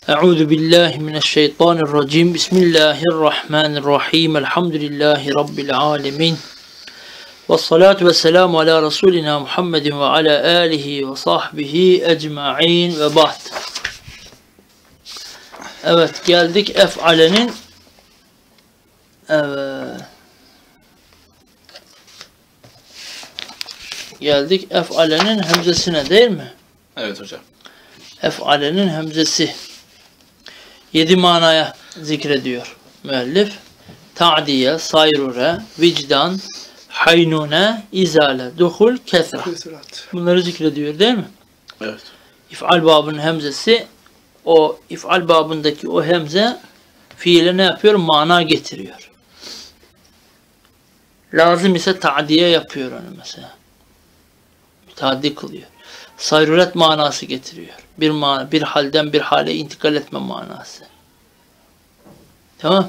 Euzu billahi mineşşeytanirracim. Bismillahirrahmanirrahim. Elhamdülillahi rabbil alamin. Ves salatu vesselamu ala Resulina Muhammedin ve ala alihi ve sahbihi ecmaîn ve ba'd. Evet, geldik ef'alenin geldik ef'alenin hemzesine, değil mi? Evet hocam. Ef'alenin hemzesi 7 manaya zikrediyor müellif. Ta'diye, sayrure, vicdan, haynune, izale, duhul, kesra. Bunları zikrediyor, değil mi? Evet. İf'al babının hemzesi, o if'al babındaki o hemze fiile ne yapıyor? Mana getiriyor. Lazım ise ta'diye yapıyor onu mesela. Müteaddi kılıyor. Sayruret manası getiriyor. Bir halden bir hale intikal etme manası. Tamam.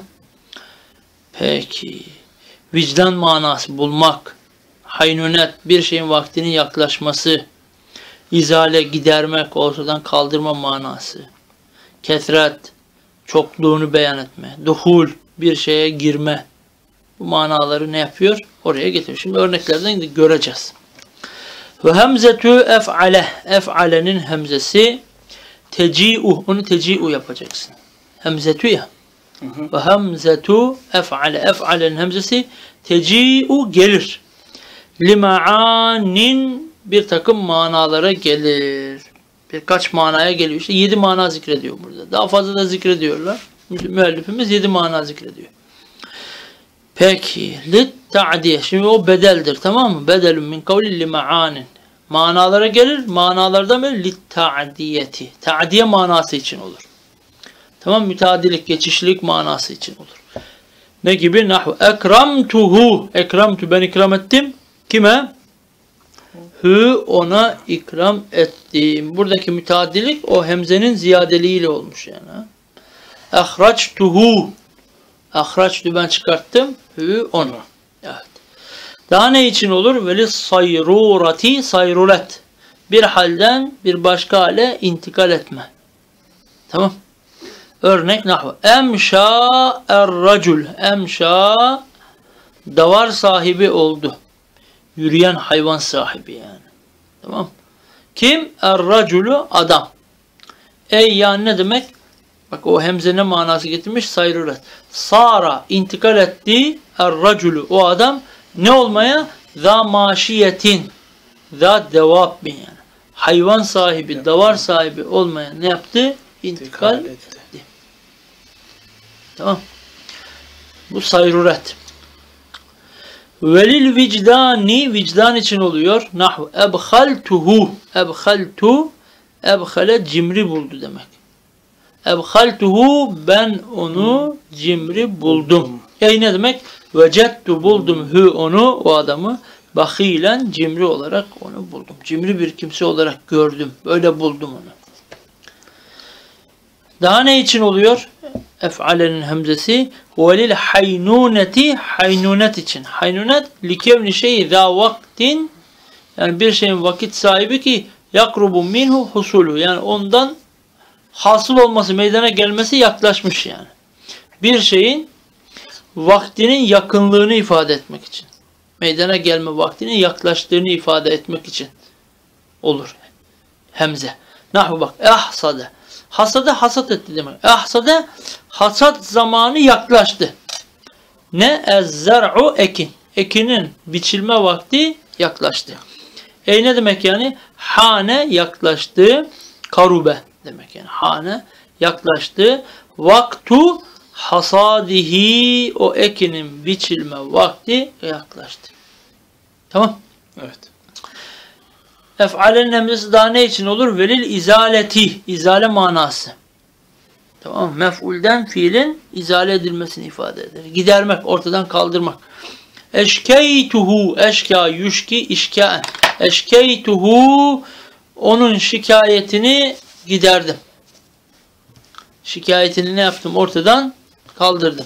Peki. Vicdan manası bulmak. Haynunet, bir şeyin vaktinin yaklaşması. İzale, gidermek, ortadan kaldırma manası. Kesret, çokluğunu beyan etme. Duhul, bir şeye girme. Bu manaları ne yapıyor? Oraya getiriyor. Şimdi örneklerden de göreceğiz. Ve hemzetü ef'ale. Ef'alenin hemzesi teci'u. Onu teci'u yapacaksın. Hemzetü ya. Ve hemzetü ef'ale. Ef'alenin hemzesi teci'u gelir. Lima'anin, bir takım manalara gelir. Birkaç manaya geliyor. İşte 7 mana zikrediyor burada. Daha fazla da zikrediyorlar. Müellifimiz 7 mana zikrediyor. Peki. Lit ta'diye. Şimdi o bedeldir, tamam mı? Bedelun min kavli lima'anin. Manalara gelir. Manalardan böyle lit ta'diyeti. Ta'diye manası için olur. Tamam, müteadilik, geçişlilik manası için olur. Ne gibi? Nahvu ekramtuhu. Ekramtu, ben ikram ettim. Kime? Hu, ona ikram ettim. Buradaki müteadilik o hemzenin ziyadeliğiyle olmuş yani. Ehraçtuhu. Ehraçtu, ben çıkarttım. Hu, onu. Evet. Daha ne için olur? Veli sayrurati, sayrulet. Bir halden bir başka hale intikal etme. Tamam. Örnek nahvu. Emşa er-racul. Emşa, davar sahibi oldu. Yürüyen hayvan sahibi yani. Tamam. Kim? Er-raculu, adam. Ey yani ne demek? Bak o hemze ne manası getirmiş? Sayrulet. Sara, intikal etti. Er-raculu, o adam ne olmaya? Za maşiyetin. Za devab yani. Hayvan sahibi, davar sahibi olmaya ne yaptı? İntikal etti. Tamam. Bu sayruret. Velil vicdani, vicdan için oluyor. Nahvu ebhaltuhu. Ebhaltu, ebhale cimri buldu demek. Ebhaltuhu, ben onu cimri buldum. Yani ne demek? Vecettu, buldum hu, onu, o adamı, bahilen, cimri olarak onu buldum. Cimri bir kimse olarak gördüm. Böyle buldum onu. Daha ne için oluyor? Ef'alenin hemzesi velil haynuneti, haynunet için. Haynunet likevni şeyi za vaktin, yani bir şeyin vakit sahibi ki yakrubu minhu husulu, yani ondan hasıl olması, meydana gelmesi yaklaşmış yani. Bir şeyin vaktinin yakınlığını ifade etmek için. Meydana gelme vaktinin yaklaştığını ifade etmek için olur hemze. Nahvu bak. Ahsade. Hasade, hasat etti demek. Ahsade, hasat zamanı yaklaştı. Ne? Ez-zer'u, ekin. Ekinin biçilme vakti yaklaştı. Ne demek yani? Hane, yaklaştı. Karube demek yani. Hane, yaklaştı. Vaktu hasadihi, o ekinin biçilme vakti yaklaştı. Tamam. Evet. Ef'alenin hemzesi daha ne için olur? Velil izaleti, izale manası. Tamam. Mef'ulden fiilin izale edilmesini ifade eder. Gidermek, ortadan kaldırmak. Eşkeytuhu, eşka, yüşki, işkaen. Eşkeytuhu, onun şikayetini giderdim. Şikayetini ne yaptım? Ortadan kaldırdım.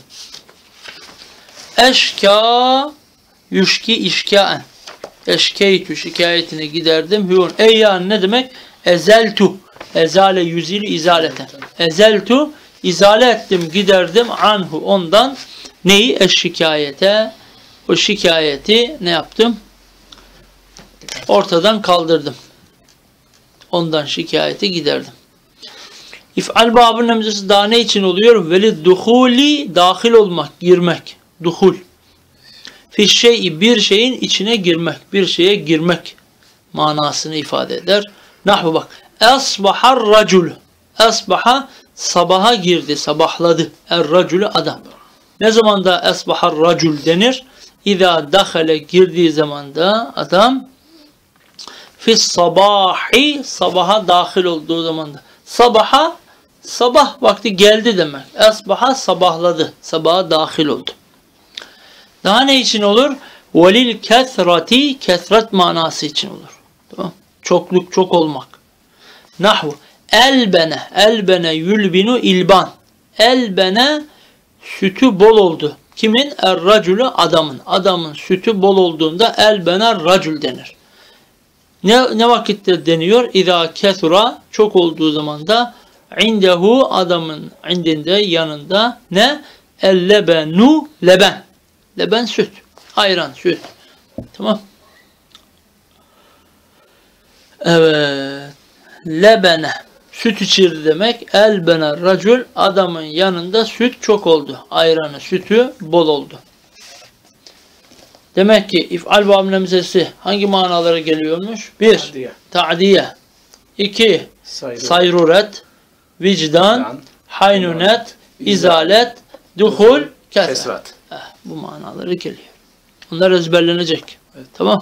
Eşka, yüşki, işkaen. Eşkeytü, şikayetini giderdim. Hüvun. Ey yani ne demek? Ezeltu. Ezale yüzili izaleten. Ezeltu izale ettim, giderdim anhu ondan neyi? Şikayete. O şikayeti ne yaptım? Ortadan kaldırdım. Ondan şikayeti giderdim. İf'al babının emzesi daha ne için oluyor? Velid duhuli dahil olmak, girmek. Duhul. Fi şey'i bir şeyin içine girmek, bir şeye girmek manasını ifade eder. Nahvu bak. Asbahar racul. Asbaha sabaha girdi, sabahladı. Er-racülü adam. Ne zaman da asbahar racul denir? İza dahale girdiği zaman da adam fis sabahi sabaha dahil olduğu zaman da sabaha sabah vakti geldi demek. Asbaha sabahladı. Sabaha dahil oldu. Daha ne için olur? Velil kethrati kesret manası için olur. Tamam. Çokluk, çok olmak. Nahvu elbene, elbene yülbinu ilban. Elbene sütü bol oldu. Kimin? Er-racülü adamın. Adamın sütü bol olduğunda elbene racül denir. Ne vakitte deniyor? İza kethura çok olduğu zaman da indehu adamın indinde yanında ne? El-lebenu leben. Leben süt. Ayran, süt. Tamam. Evet. Lebene. Süt içirdi demek. Elbene racül adamın yanında süt çok oldu. Ayranı, sütü bol oldu. Demek ki if'al babının emzesi hangi manalara geliyormuş? 1. Ta'diye. 2. Sayruret. Vicdan. Haynunet. İzalet. Duhul. Kesret. Bu manaları geliyor. Bunlar ezberlenecek. Evet. Tamam.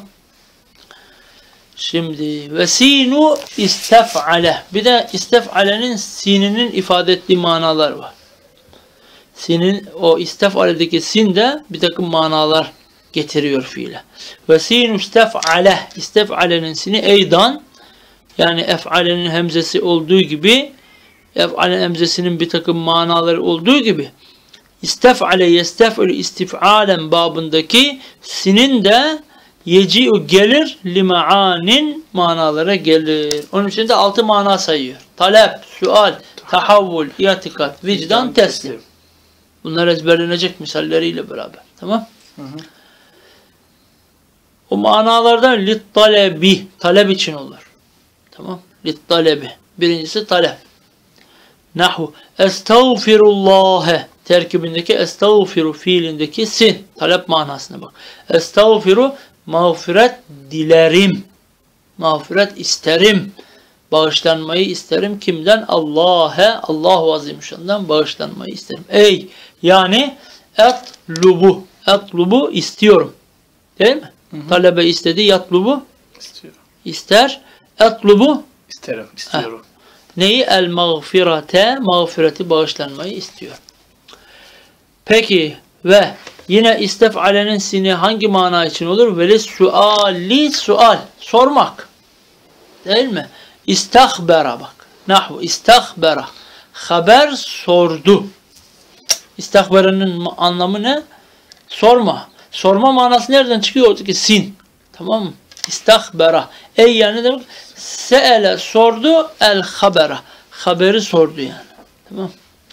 Şimdi ve sinu istef'ale. Bir de istef'alenin sininin ifade ettiği manalar var. Sinin o istef'ale'deki sin de bir takım manalar getiriyor fiile. Ve sinu istef'ale. İstef'alenin sini eydan yani ef'alenin hemzesi olduğu gibi ef'alenin hemzesinin bir takım manaları olduğu gibi İstef'ale yestef'ül istif'alen babındaki sinin de yeci'u gelir lima'anin manalara gelir. Onun için de 6 mana sayıyor. Talep, sual, tahavvul, itikat, vicdan, teslim. Bunlar ezberlenecek misalleriyle beraber. Tamam? Hı. O manalardan littalebi, talep için olur. Tamam? Littalebi. Birincisi talep. Nahu estağfirullâhe terkibindeki estağfiru fiilindeki sin. Talep manasına bak. Estağfiru mağfiret dilerim. Mağfiret isterim. Bağışlanmayı isterim. Kimden? Allahu Azimüşşan'dan bağışlanmayı isterim. Ey yani etlubu. Etlubu istiyorum. Değil mi? Hı hı. Talebe istedi. Yatlubu istiyor. İster. Etlubu isterim. İstiyorum. Neyi? El mağfirete. Mağfireti bağışlanmayı istiyor. Peki ve yine istef'alenin sini hangi mana için olur? Veli suali sual. Sormak. Değil mi? İstahbera bak. Nahvu istahbera. Haber sordu. İstahbera'nın anlamı ne? Sorma. Sorma manası nereden çıkıyor? Oradaki sin. Tamam mı? İstahbera. Ey yani demek? Se'ele sordu el habera. Haberi sordu yani. Tamam.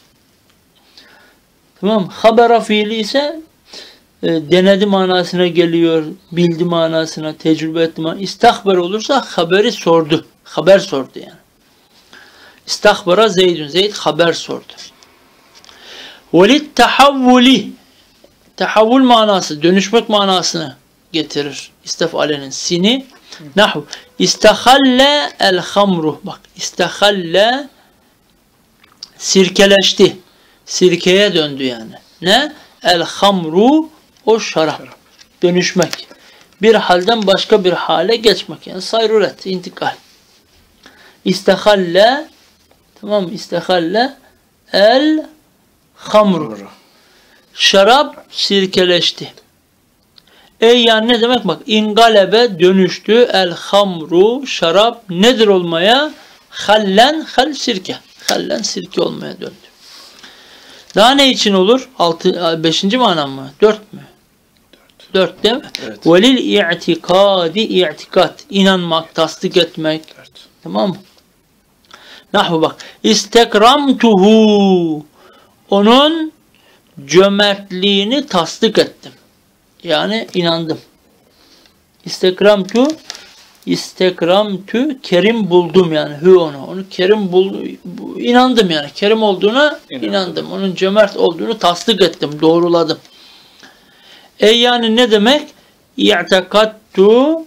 Tamam. Habera fiili ise denedi manasına geliyor. Bildi manasına, tecrübe etti manasına. İstahber olursa haberi sordu. Haber sordu yani. İstahbera Zeydun. Zeyd haber sordu. Velit tahavvuli. Tahavvul manası, dönüşmek manasını getirir. İstef'alenin sini. Nahu. İstehalle el hamru. Bak. İstehalle sirkeleşti. Sirkeye döndü yani. Ne? El hamru o şarap. Dönüşmek. Bir halden başka bir hale geçmek. Yani sayruret, intikal. İstehalle tamam mı? İstehalle el hamru. Şarap sirkeleşti. Ey yani ne demek? Bak ingalebe dönüştü. El hamru şarap nedir olmaya? Hallen hal sirke. Hallen sirke olmaya döndü. Daha ne için olur? 5. mana mı? 4 mü? 4 değil mi? Evet. Velil i'tikadi i'tikat. İnanmak, tasdik etmek. 4. Tamam mı? Nahu bak. İstekramtuhu. Onun cömertliğini tasdik ettim. Yani inandım. İstekramtü kerim buldum yani. Onu kerim buldum. İnandım yani. Kerim olduğuna inandım. Onun cömert olduğunu tasdik ettim. Doğruladım. Yani ne demek? İ'tekadtu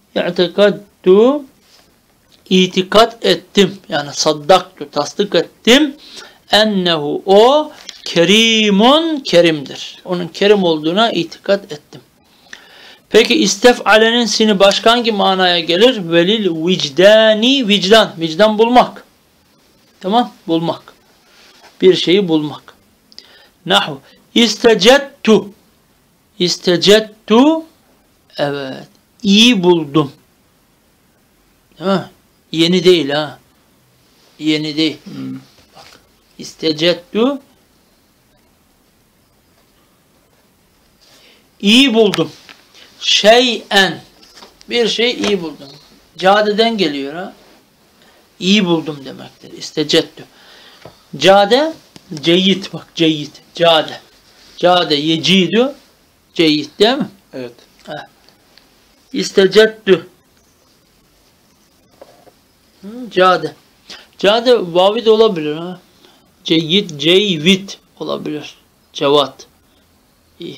itikat ettim. Yani saddaktu tasdik ettim. Ennehu o kerimun kerimdir. Onun kerim olduğuna itikat ettim. Peki istef'alenin sini başka hangi manaya gelir? Velil vicdani vicdan. Vicdan bulmak. Tamam? Bulmak. Bir şeyi bulmak. Nahu. İstecettu. Evet. İyi buldum. Değil mi? Yeni değil ha. Yeni değil. Bak. İstecettu. İyi buldum. Şeyen. Bir şey iyi buldum. Cadeden geliyor ha. İyi buldum demektir. İstecettü. Cade, ceyyid bak ceyyid. Cade. Cade, yecidü, ceyyid değil mi? Evet. İstecettü. Cade. Cade vavid olabilir ha. Ceyyid, ceyvid olabilir. Cevat. İyi.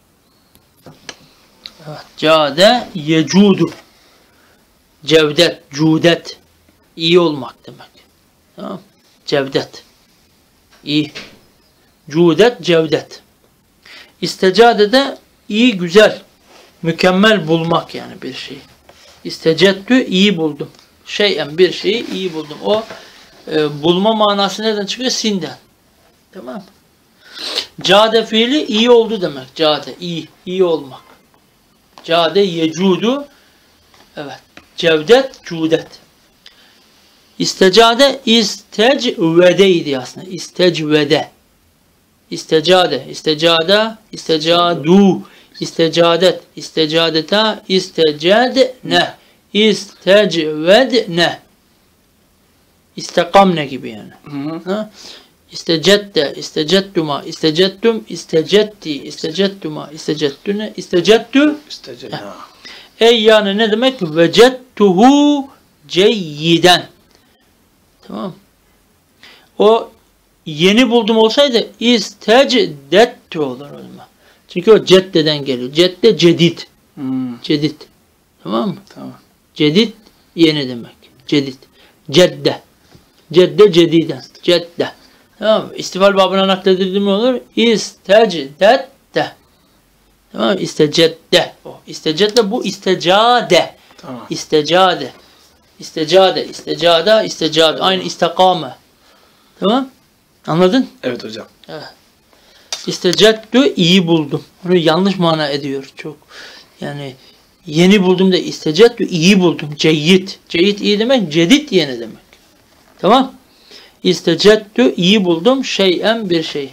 Evet. Cade yecudu. Cevdet, cudet. İyi olmak demek. Tamam. Cevdet. İyi. Cudet, cevdet. İstecade de iyi, güzel. Mükemmel bulmak yani bir şeyi. İstecettü iyi buldum. Şeyen bir şeyi iyi buldum. O bulma manası nereden çıkıyor? Sinden. Tamam. Cade fiili iyi oldu demek. Cade iyi. İyi olmak. Cade yecudu. Evet. Cevdet, cudet. İstecade istecvedeydi aslında. İstecvede. İstecade, istecada, istecadu, istecadet, istecadeta, istecadne, istecvedne. İstekamne gibi yani. Ha? İstecette, istecettuma, istecettum, istecetti, istecettuma, istecettüne, istecettü. Yani ne demek? Vecettuhu ceyyiden. Tamam. O yeni buldum olsaydı istecdettu olur o zaman. Çünkü o ceddeden geliyor. Cedde cedid. Cedid. Tamam mı? Tamam. Cedid yeni demek. Cedid. Cedde. Cedde cediden. Cedde. Tamam mı? İstifal babına nakledildi mi olur? İstecdette. Tamam mı? İstecedde. O. İstecedde bu istecade. Tamam. İstecade. İstecade. İstecada. İstecade. Aynı istekame. Tamam. Anladın? Evet hocam. Evet. İstecettü iyi buldum. Bunu yanlış mana ediyor çok. Yani yeni buldum da istecettü iyi buldum. Ceyyid. Ceyyid iyi demek. Cedid yeni demek. Tamam. İstecettü iyi buldum. Şeyen bir şey.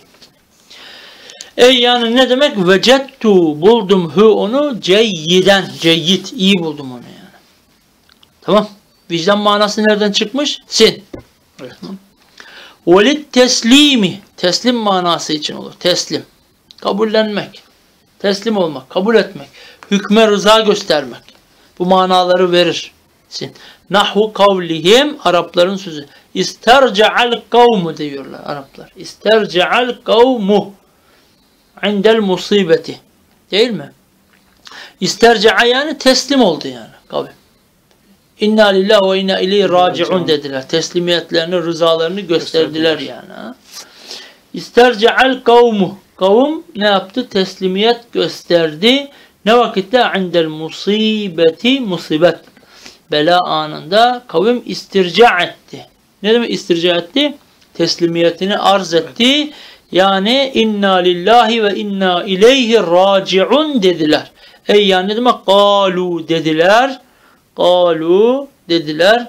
Yani ne demek? Vecettu buldum onu ceyyiden. Ceyyid iyi buldum onu yani. Tamam. Vicdan manası nereden çıkmış? Sin. Evet. Velit teslimi. Teslim manası için olur. Teslim. Kabullenmek. Teslim olmak. Kabul etmek. Hükme rıza göstermek. Bu manaları verir. Nahvu kavlihim. Arapların sözü. İsterce'al kavmu diyorlar Araplar. İsterce'al kavmu. İndel musibeti. Değil mi? İsterce'a yani teslim oldu yani. Kavim. İnna lillahi ve inna ileyhi raciun dediler. Teslimiyetlerini, rızalarını gösterdiler yani. Ha? İsterce'al kavmu. Kavim ne yaptı? Teslimiyet gösterdi. Ne vakitte? İndel musibeti. Musibet. Bela anında kavim istirca etti. Ne demek istirca etti? Teslimiyetini arz etti. Yani inna lillahi ve inna ileyhi raciun dediler. Yani ne demek? Kalu dediler. Kalu dediler.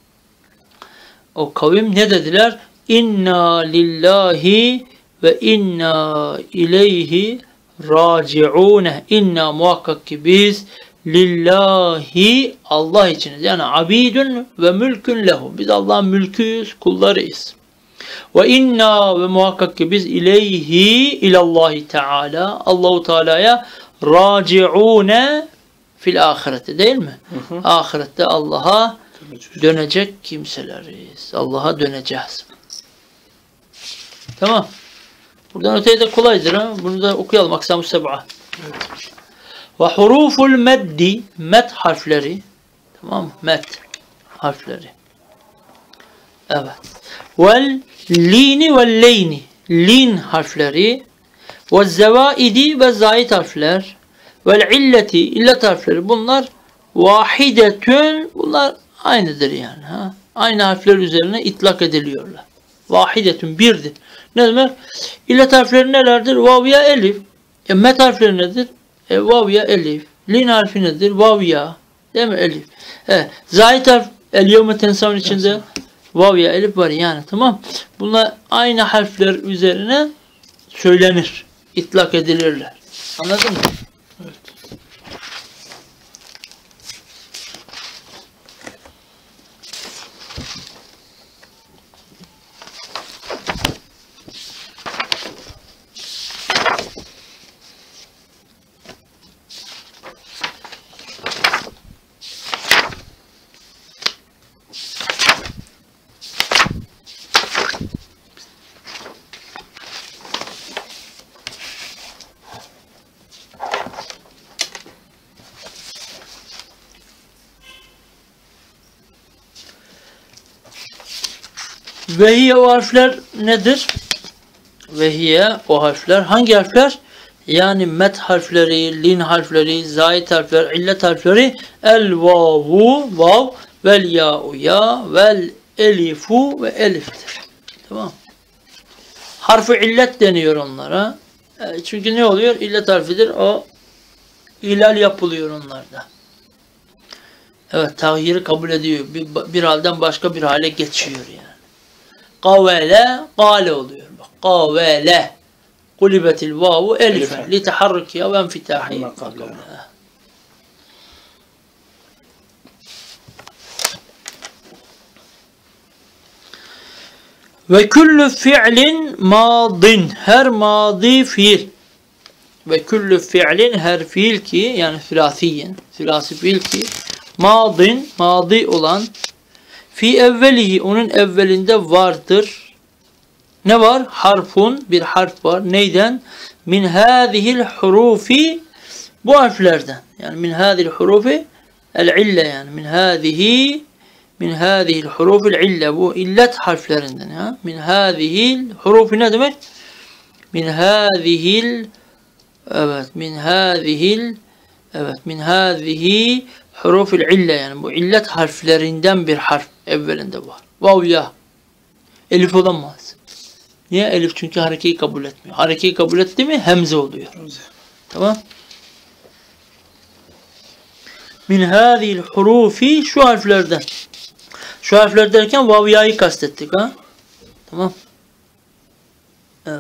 O kavim ne dediler? İnna lillahi ve inna ileyhi raciune. İnna muhakkak ki biz lillahi Allah içiniz. Yani abidun ve mülkün lehu. Biz Allah'ın mülküyüz, kullarıyız. Ve inna ve muhakkak ki biz ileyhi ilallahi teala Allahu Teala'ya raciune fil ahireti değil mi? Ahirette Allah'a dönecek kimseleriz. Allah'a döneceğiz. Tamam. Buradan öteye de kolaydır. Ha? Bunu da okuyalım. Aksam-ı seb'a. Evet. Ve huruful meddi, med harfleri. Tamam mı? Med harfleri. Evet. Vel lini vel leyni. Lin harfleri. Ve zevaidi ve zayit harfler. Vel illeti, illet harfleri. Bunlar vahidetün. Bunlar aynıdır yani. Ha? Aynı harfler üzerine itlak ediliyorlar. Vahidetün birdir. Ne demek? İllet harfleri nelerdir? Vav ya elif. Met harfleri nedir? Vav ya elif. Lin harfi nedir? Vav ya. Değil mi? Elif. Zahit harf el yevme tensavun içinde vav ya elif var yani. Tamam. Bunlar aynı harfler üzerine söylenir. İtlak edilirler. Anladın mı? Evet. Vehiye o harfler nedir? Vehiye o harfler. Hangi harfler? Yani met harfleri, lin harfleri, zayit harfler, illet harfleri, el vavu, vav, vel ya'u ya, vel elifu ve eliftir. Tamam. Harfi illet deniyor onlara. Çünkü ne oluyor? İllet harfidir. O ilal yapılıyor onlarda. Evet, tahyiri kabul ediyor. Bir halden başka bir hale geçiyor yani. Kavele, gale oluyor. Bak, kavele. Kulibetil vavu elifen. Li teharrukiya ve enfitahi. Ve küllü fi'lin madin. Her madi fiil. Ve küllü fi'lin her fiil ki, yani sülasiyen, sülasi fiil ki, madin, madi olan, fi evvelihi, onun evvelinde vardır. Ne var? Harfun, bir harf var. Neyden? Min hâzihil hurufi, bu harflerden. Yani min hâzihil hurufi el-ille, yani min hâzihil hurufil ille, bu illet harflerinden. Ya. Min hâzihil hurufi ne demek? Min hâzihil, evet, min hâzihi hurufil ille, yani bu illet harflerinden bir harf evvelinde var. Vav ya. Elif olamaz. Niye? Elif çünkü harekeyi kabul etmiyor. Harekeyi kabul etti mi hemze oluyor. Hemze. Tamam. Min hâzihil hurufi, şu harflerden. Şu harfler derken vav ya'yı kastettik ha. Tamam. Evet.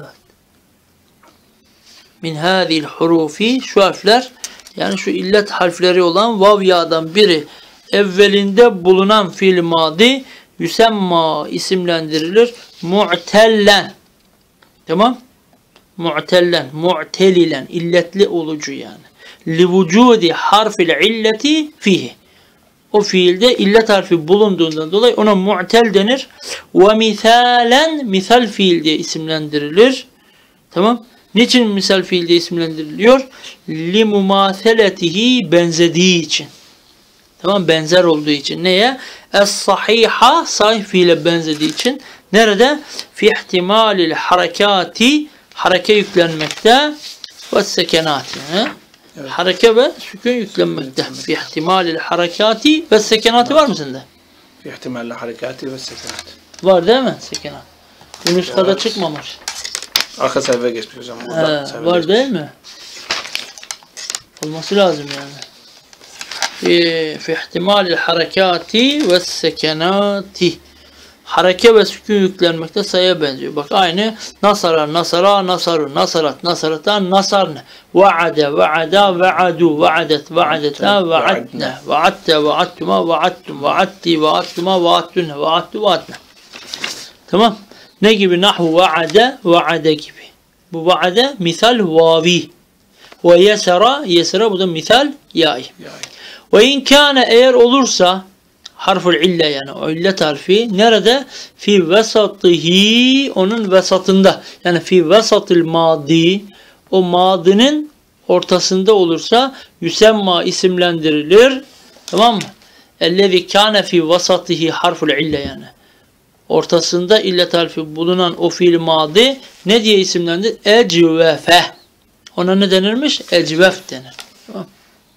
Min hâzihil hurufi, şu harfler, yani şu illet harfleri olan vav ya'dan biri evvelinde bulunan fiil madi yüsemma, isimlendirilir. Mu'tellen. Tamam. Mu'tellen, mu'telilen, illetli olucu yani. Li vücudi harfil illeti fihi. O fiilde illet harfi bulunduğundan dolayı ona mu'tel denir. Ve misalen, misal fiil diye isimlendirilir. Tamam. Niçin misal fiil diye isimlendiriliyor? Li mumaseletihi, benzediği için. Tamam, benzer olduğu için. Neye? Es-sahiha, sahih fiile benzediği için. Nerede? Fi ihtimalil harekati, hareke yüklenmekte ve sekenati. Evet. Hareke ve sükun yüklenmekte. Fi ihtimalil harekati ve sekenati var mı sende? Fi ihtimalil harekati ve sekenati. Var değil mi? Sekenat. Bu nuskada evet. Çıkmamış. Arka sayfaya geçmiş hocam. Var geçmiş. Değil mi? Olması lazım yani. Fi ihtimalil harekati ve sekenati. hareke ve sükun yüklenmekte sayıya benziyor. Bak aynı nasara, nasara, nasaru, nasarat, nasarata, nasarne. Vaade, vaada, vaadu, vaadet, vaadeta, vaadne. Vaadte, vaattuma, vaattum, vaatti, vaattuma, vaattunne, vaattu, vaatne. Tamam. Ne gibi? Nahvu vaade, vaade gibi. Bu vaade misal vavi. Ve yesera, yesera bu da misal yay. Ve in kâne eğer olursa harful ille yani o illet harfi nerede? Fi vesatihi onun vesatında yani fi vesatil madi o madinin ortasında olursa yüsemma isimlendirilir. Tamam mı? Ellezî kâne fi vesatihi harful ille yani. Ortasında illet harfi bulunan o fiil madi ne diye isimlendir? Ecvefe. Ona ne denirmiş? Ecvef denir. Tamam.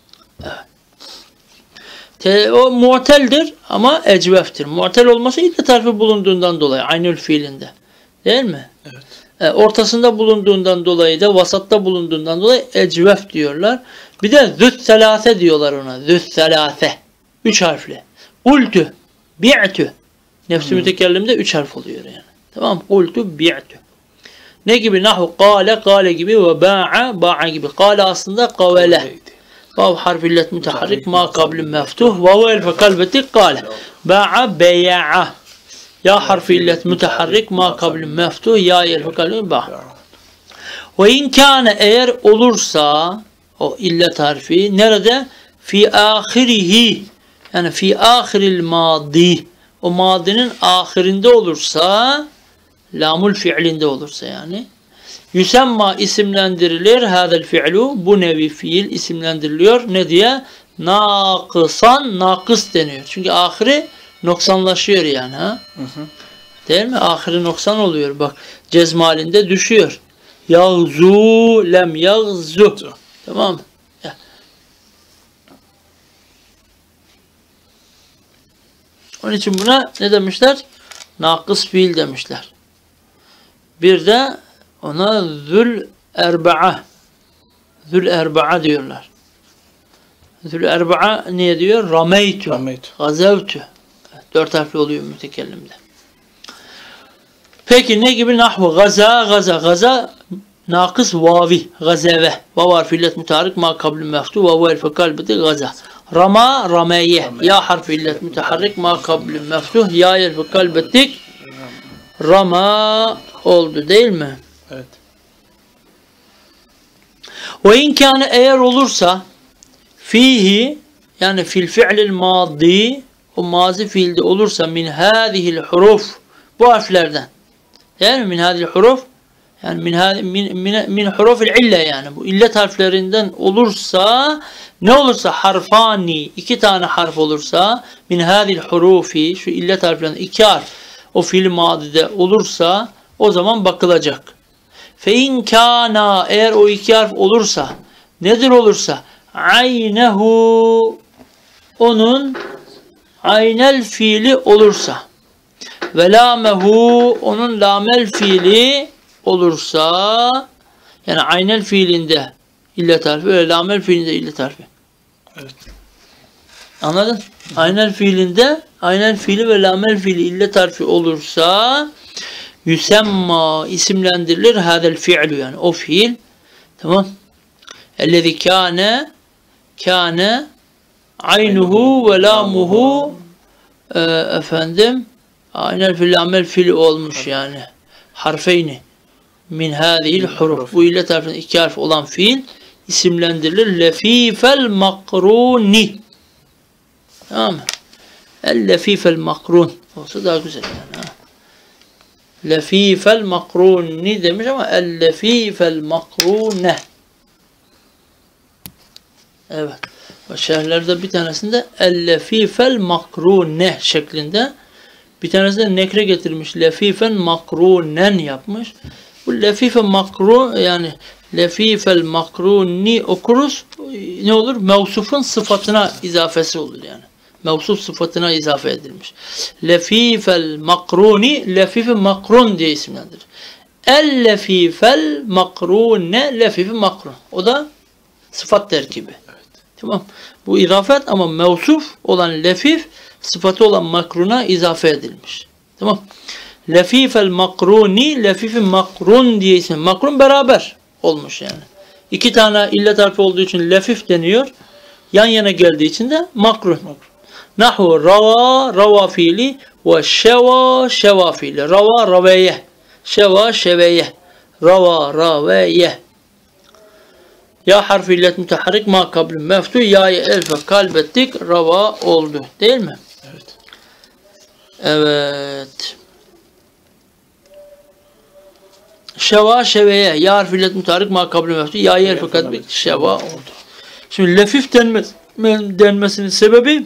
Evet. O mu'teldir ama ecveftir. Mu'tel olması illet harfi bulunduğundan dolayı aynül fiilinde. Değil mi? Evet. Ortasında bulunduğundan dolayı da vasatta bulunduğundan dolayı ecvef diyorlar. Bir de züt selase diyorlar ona. Züt selase. 3 harfli. Ultü, bi'tü. Nefs-i mütekellimde 3 harf oluyor yani. Tamam. Ultü, bi'tü. Ne gibi? Nahu kâle, kâle gibi ve ba'a, ba'a gibi. Kâle aslında kavele. Vav harf illet müteharrik ma kablin meftuh. Vavel fe kalbetik kâle. Ba'a, beya'a. Ya harf illet müteharrik ma kablin meftuh. Ya yel fe kalbetik ba'a. Ve in kâne eğer olursa o illet harfi nerede? Fi ahirihi yani fi ahiril madi o madinin ahirinde olursa lamul fiilinde olursa yani yüsemma isimlendirilir hadel fi'lu bu nevi fiil isimlendiriliyor ne diye? Nakısan nakıs deniyor. Çünkü ahiri noksanlaşıyor yani ha. Değil mi? Ahiri noksan oluyor. Bak cezmalinde düşüyor. Yağzu lem yağzu. Tamam mı? Onun için buna ne demişler? Nakıs fiil demişler. Bir de ona zül erba'a. Zül erba'a diyorlar. Zül erba'a niye diyor? Rameytu. Gazevtu. 4 harfli oluyor mütekellimde. Peki ne gibi? Nahvu gaza, gaza, gaza nakıs vavi. Gazeve. Vav harfi illet müteharrik ma kabli meftu ve vel fe kalbeti gaza. Rama, rameye. Ya harfi illet müteharrik ma kabli meftuh. Ya yel fe kalbetik rama oldu değil mi? Evet. Ve in kâne eğer olursa fihi yani fil fi'lil madi o mazi fiilde olursa min hâzihil huruf bu harflerden değil mi? Min hâzihil huruf yani min hurufil ille yani bu illet harflerinden olursa ne olursa harfani 2 tane harf olursa min hâzihil hurufi şu illet harflerinden 2 harf o fiil madide olursa o zaman bakılacak. Fe in kana eğer o 2 harf olursa nedir olursa aynehu onun aynel fiili olursa ve lamehu onun lamel fiili olursa yani aynel fiilinde illet harfi ve lamel fiilinde illet harfi. Evet. Anladın? Aynel fiilinde aynel fiili ve lamel fiili illet harfi olursa yüsemma isimlendirilir hadel fi'lu yani o fiil. Tamam. Ellezî kâne aynuhu ve lamuhu aynel fiil lamel fiili olmuş yani. Harfeyni min hâzihil huruf. Bu illet harfinden 2 harf olan fiil isimlendirilir. Lefîfel makrûni. Tamam mı? El-lefîfel makrûn. Olsa daha güzel yani. Ha. Lefîfel makrûni demiş ama el-lefîfel makrûne. Evet. Şerhlerde bir tanesinde el-lefîfel makrûne şeklinde. Bir tanesinde nekre getirmiş. Lefifen makrûnen yapmış. Bu lefife makrûn yani lefifel makrûni okuruz. Ne olur? Mevsufun sıfatına izafesi olur yani. Mevsuf sıfatına izafe edilmiş. Lefifel makrûni lefife makrûn diye isimlendirir. El lefifel makrûne lefife makrûn. O da sıfat terkibi. Evet. Tamam. Bu izafet ama mevsuf olan lefif sıfatı olan makruna izafe edilmiş. Tamam. Lefifel makruni, lefifin makrun diye isim. Makrun beraber olmuş yani. İki tane illet harfi olduğu için lefif deniyor. Yan yana geldiği için de makrun. Nahu rava, rava fiili ve şeva, şeva fiili. Rava, raveye. Şeva, şeveye. Rava, raveye. Ya harfi illet müteharrik ma kablü meftu. Ya'yı elfe kalbettik. Rava oldu. Değil mi? Evet. Evet. Şeva, şeveye. Ya harfi illet müteharrik ma kablü meftu. Ya'yı elfe kalbettik. Şeva oldu. Şimdi lefif denmesinin sebebi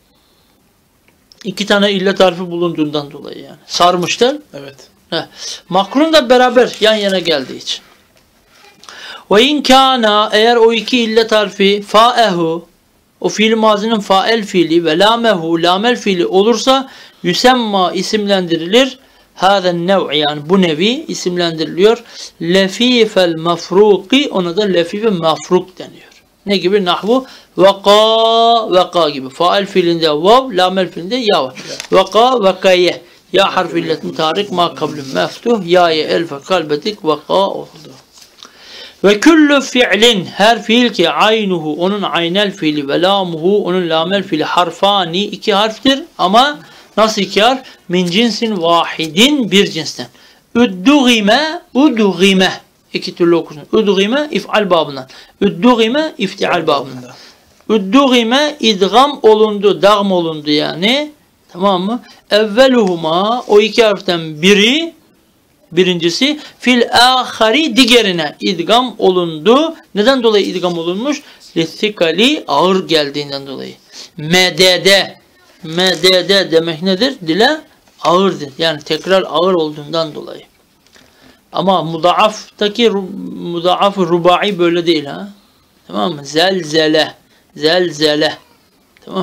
iki tane illet harfi bulunduğundan dolayı yani. Sarmışlar. Evet. Makrun da beraber yan yana geldiği için. Ve in kana, eğer o iki illet harfi fa'ehu, o fiil mazinin fa'el fiili ve lamehu, lamel fiili olursa yüsemma isimlendirilir. Hâzen nev'i, yani bu nevi isimlendiriliyor. Lefifel mafruki, ona da lefife mafruk deniyor. Ne gibi? Nahvu vaka, vaka gibi. Faal fiilinde vav, lamel fiilinde ya var. Vaka, vakaye. Ya harfi illet müteharrik ma kablü meftuh. Ya'ye elfe kalbedik vaka oldu. Ve küllü fi'lin, her fiil ki aynuhu, onun aynel fiili ve lamuhu, onun lamel fiili harfani, iki harftir ama nasıl iki harf? Min cinsin vahidin, bir cinsten. Üddugime, udugime. İki türlü okursun. Üddugime if'al babından. Üddugime iftial babından. Üddugime idgam olundu, dağm olundu yani. Tamam mı? Evveluhuma, o iki harften biri, birincisi fil ahari, diğerine idgam olundu. Neden dolayı idgam olunmuş? Lissikali, ağır geldiğinden dolayı. Medede, medede demek nedir? Dile ağırdır. Yani tekrar ağır olduğundan dolayı. Ama mudaaftaki mudaaf-ı rubai böyle değil ha. Tamam mı? Zelzele, zelzele. Tamam.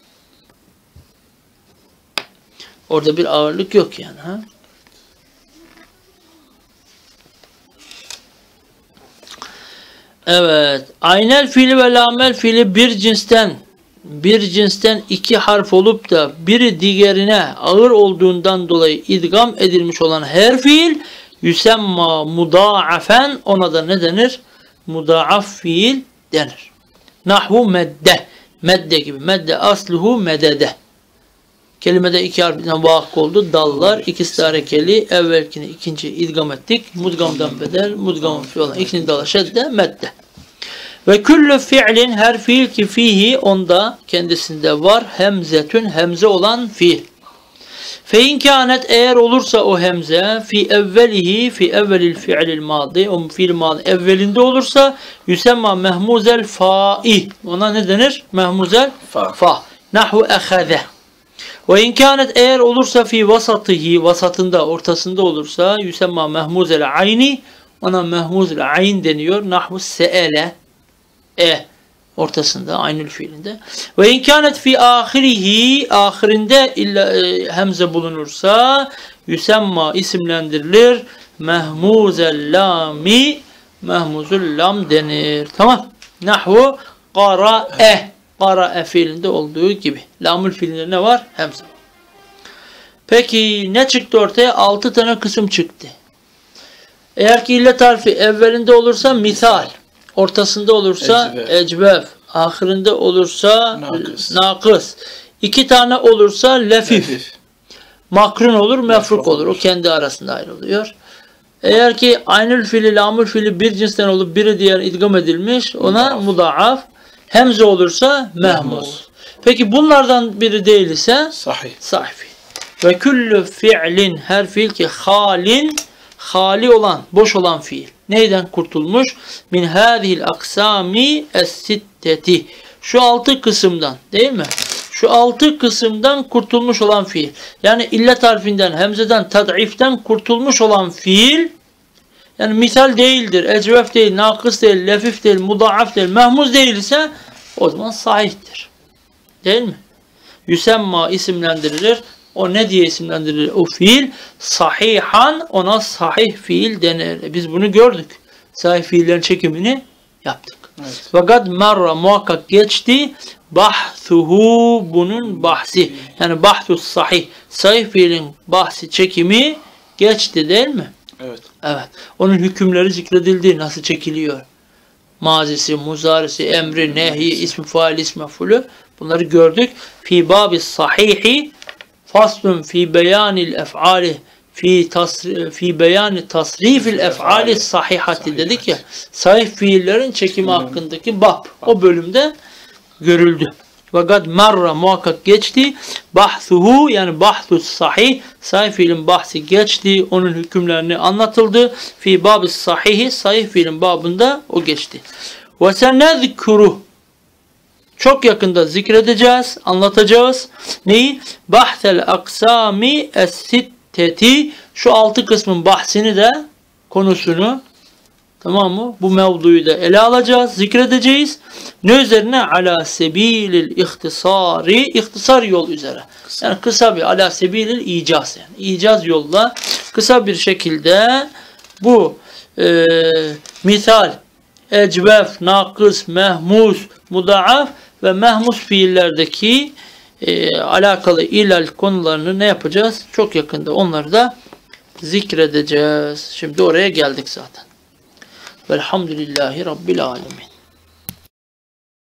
Orada bir ağırlık yok yani ha. Evet. Aynel fiili ve lamel fiili bir cinsten iki harf olup da biri diğerine ağır olduğundan dolayı idgam edilmiş olan her fiil yüsemma mudaafen, ona da ne denir? Mudaaf fiil denir. Nahvu medde. Medde gibi. Medde asluhu medede. Kelimede iki harfinden vakıf oldu. Dallar. İkisi de harekeli. Evvelkini ikinci idgam ettik. Mudgamdan bedel. Mudgamın fiil olan ikinci dala şedde. Medde. Ve küllü fi'lin, her fiil ki fihi, onda kendisinde var. Hemzetün, hemze olan fiil. Fe in kânet, eğer olursa o hemze fi evvelihi, fi evvelil fi'lil madi, o fiil madi evvelinde olursa yüsemma mehmuzel fa'i. Ona ne denir? Mehmuzel fa. Nahvu ehaze. Ve in kânet, eğer olursa fi vasatihi, vasatında, ortasında olursa yüsemma mehmuzel ayni. Ona mehmuzel ayn deniyor. Nahvu se'ele. Ortasında, aynül fiilinde. Ve inkânet fi ahirihi, ahirinde illa hemze bulunursa yüsemma isimlendirilir. Mehmuzel lami, mehmuzul lam denir. Tamam. Nahvu qara'e, qara'e fiilinde olduğu gibi. Lamül fiilinde ne var? Hemze. Peki ne çıktı ortaya? 6 tane kısım çıktı. Eğer ki illet harfi evvelinde olursa misal, ortasında olursa ecbef, ahirinde olursa nakıs, 2 tane olursa lefif, makrun olur, mefruk olur. O kendi arasında ayrılıyor. Eğer ki aynül fiili, lamül fiili bir cinsten olup biri diğer idgam edilmiş, ona mudaaf, hemze olursa mehmuz. Peki bunlardan biri değilse sahih. Ve küllü fi'lin, her fiil ki halin, hali olan, boş olan fiil. Neyden kurtulmuş? Min hâzihil aksami es-sitteti. Şu 6 kısımdan, değil mi? Şu 6 kısımdan kurtulmuş olan fiil. Yani illet harfinden, hemzeden, tad'iften kurtulmuş olan fiil, yani misal değildir, ecvef değil, nakıs değil, lefif değil, mudaaf değil, mehmuz değilse o zaman sahihtir. Değil mi? Yüsemma isimlendirilir. O ne diye isimlendirilir? O fiil sahihan, ona sahih fiil denir. Biz bunu gördük. Sahih fiillerin çekimini yaptık. Evet. Fakat marra muhakkak geçti. Bahsuhu bunun bahsi. Yani bahsus sahih. Sahih fiilin bahsi çekimi geçti değil mi? Evet. Evet. Onun hükümleri zikredildi. Nasıl çekiliyor? Mazisi, muzarisi, emri, nehi, ismi fail, ismi mef'ulü. Bunları gördük. Fi babis sahihi faslun fi beyanil ef'ali fi beyani tasrifil ef'ali sahihati dedik ya. Sahih fiillerin çekimi hakkındaki bab. O bölümde görüldü. Fakat marra muhakkak geçti. Bahsuhu yani bahsus sahih. Sahih fiilin bahsi geçti. Onun hükümlerini anlatıldı. Fi babis sahihi. Sahih fiilin babında o geçti. Ve senezkuru. Çok yakında zikredeceğiz, anlatacağız. Neyi? Bahsel aksami es-sitteti. Şu 6 kısmın bahsini de, konusunu, tamam mı? Bu mevzuyu da ele alacağız, zikredeceğiz. Ne üzerine? Ala sebilil ihtisari. İhtisar yol üzere. Yani kısa bir ala sebilil icaz. Yani icaz yolla kısa bir şekilde bu misal, ecvef, nakıs, mehmus, mudaaf ve mehmus fiillerdeki alakalı ilal konularını ne yapacağız? Çok yakında onları da zikredeceğiz. Şimdi oraya geldik zaten. Velhamdülillahi Rabbil alemin.